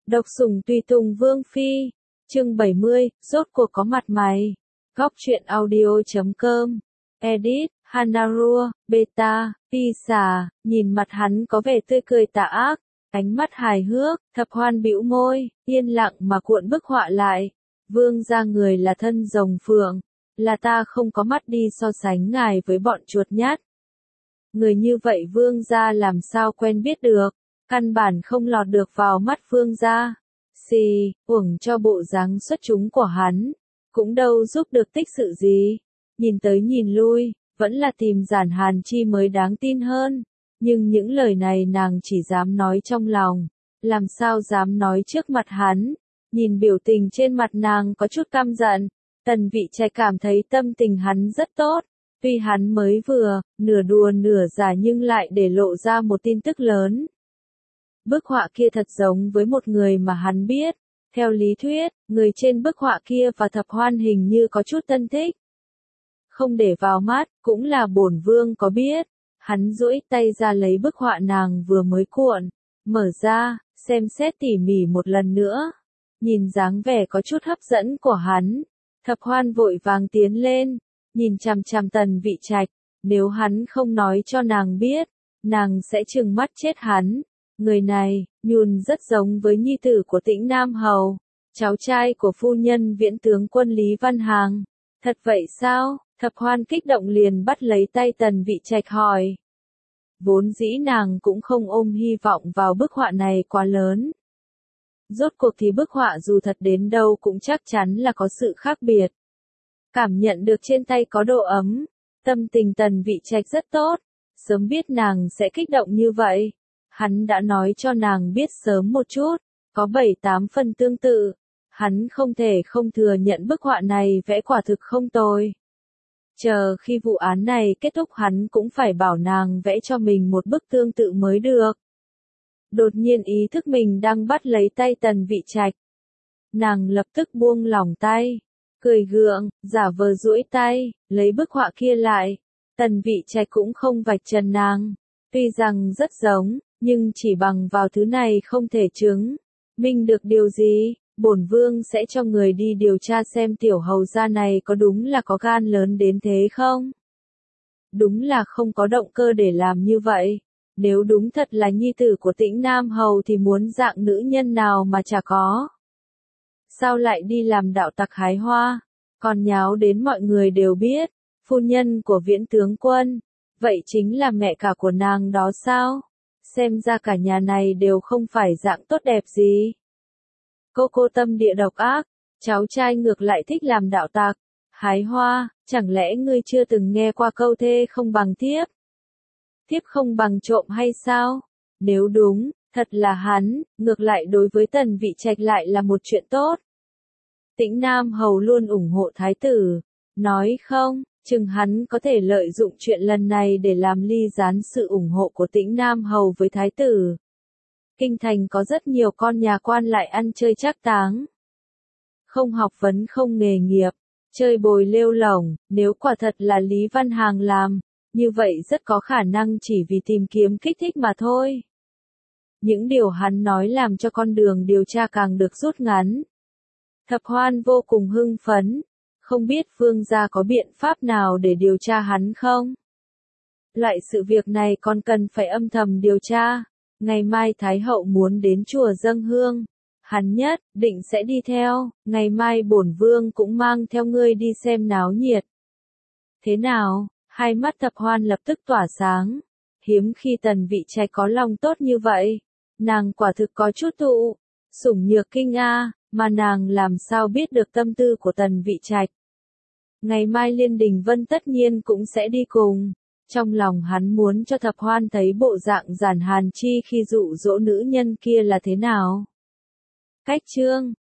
Độc sủng tùy tùng Vương Phi, chương 70, rốt cuộc có mặt mày. Góc truyện audio.com, edit, Hanarua, Beta, Pisa, nhìn mặt hắn có vẻ tươi cười tà ác, ánh mắt hài hước, Thập Hoan bĩu môi, yên lặng mà cuộn bức họa lại. Vương gia người là thân rồng phượng, là ta không có mắt đi so sánh ngài với bọn chuột nhát. Người như vậy vương gia làm sao quen biết được, căn bản không lọt được vào mắt vương gia. Xì, uổng cho bộ dáng xuất chúng của hắn, cũng đâu giúp được tích sự gì. Nhìn tới nhìn lui, vẫn là tìm Giản Hàn Chi mới đáng tin hơn. Nhưng những lời này nàng chỉ dám nói trong lòng, làm sao dám nói trước mặt hắn. Nhìn biểu tình trên mặt nàng có chút căm giận, Tần Vị Trạch cảm thấy tâm tình hắn rất tốt. Tuy hắn mới vừa, nửa đùa nửa giả nhưng lại để lộ ra một tin tức lớn. Bức họa kia thật giống với một người mà hắn biết. Theo lý thuyết, người trên bức họa kia và Thập Hoan hình như có chút thân thích. Không để vào mắt, cũng là bổn vương có biết. Hắn duỗi tay ra lấy bức họa nàng vừa mới cuộn, mở ra, xem xét tỉ mỉ một lần nữa. Nhìn dáng vẻ có chút hấp dẫn của hắn, Thập Hoan vội vàng tiến lên, nhìn chằm chằm Tần Vị Trạch, nếu hắn không nói cho nàng biết, nàng sẽ trừng mắt chết hắn. Người này, nhùn rất giống với nhi tử của Tĩnh Nam Hầu, cháu trai của phu nhân Viễn tướng quân Lý Văn Hàng. Thật vậy sao? Thập Hoan kích động liền bắt lấy tay Tần Vị Trạch hỏi. Vốn dĩ nàng cũng không ôm hy vọng vào bức họa này quá lớn. Rốt cuộc thì bức họa dù thật đến đâu cũng chắc chắn là có sự khác biệt. Cảm nhận được trên tay có độ ấm, tâm tình Tần Vị Trạch rất tốt, sớm biết nàng sẽ kích động như vậy. Hắn đã nói cho nàng biết sớm một chút, có 7-8 phần tương tự. Hắn không thể không thừa nhận bức họa này vẽ quả thực không tồi. Chờ khi vụ án này kết thúc hắn cũng phải bảo nàng vẽ cho mình một bức tương tự mới được. Đột nhiên ý thức mình đang bắt lấy tay Tần Vị Trạch. Nàng lập tức buông lỏng tay, cười gượng, giả vờ duỗi tay, lấy bức họa kia lại. Tần Vị Trạch cũng không vạch trần nàng. Tuy rằng rất giống, nhưng chỉ bằng vào thứ này không thể chứng minh được điều gì. Bổn vương sẽ cho người đi điều tra xem tiểu hầu gia này có đúng là có gan lớn đến thế không? Đúng là không có động cơ để làm như vậy. Nếu đúng thật là nhi tử của Tĩnh Nam Hầu thì muốn dạng nữ nhân nào mà chả có. Sao lại đi làm đạo tặc hái hoa? Còn nháo đến mọi người đều biết, phu nhân của Viễn tướng quân, vậy chính là mẹ cả của nàng đó sao? Xem ra cả nhà này đều không phải dạng tốt đẹp gì. Cô tâm địa độc ác, cháu trai ngược lại thích làm đạo tặc, hái hoa, chẳng lẽ ngươi chưa từng nghe qua câu thê không bằng thiếp? Thiếp không bằng trộm hay sao? Nếu đúng, thật là hắn, ngược lại đối với Tần Vị Trạch lại là một chuyện tốt. Tĩnh Nam Hầu luôn ủng hộ thái tử, nói không, chừng hắn có thể lợi dụng chuyện lần này để làm ly gián sự ủng hộ của Tĩnh Nam Hầu với thái tử. Kinh thành có rất nhiều con nhà quan lại ăn chơi trác táng. Không học vấn không nghề nghiệp, chơi bồi lêu lổng, nếu quả thật là Lý Văn Hàng làm, như vậy rất có khả năng chỉ vì tìm kiếm kích thích mà thôi. Những điều hắn nói làm cho con đường điều tra càng được rút ngắn. Thập Hoan vô cùng hưng phấn, không biết vương gia có biện pháp nào để điều tra hắn không? Loại sự việc này còn cần phải âm thầm điều tra. Ngày mai Thái hậu muốn đến chùa dâng hương, hắn nhất định sẽ đi theo, ngày mai bổn vương cũng mang theo ngươi đi xem náo nhiệt. Thế nào? Hai mắt Thập Hoan lập tức tỏa sáng, hiếm khi Tần Vị Trạch có lòng tốt như vậy, nàng quả thực có chút thụ sủng nhược kinh a, mà nàng làm sao biết được tâm tư của Tần Vị Trạch. Ngày mai Liên Đình Vân tất nhiên cũng sẽ đi cùng. Trong lòng hắn muốn cho Thập Hoan thấy bộ dạng Giản Hàn Chi khi dụ dỗ nữ nhân kia là thế nào. Cách chương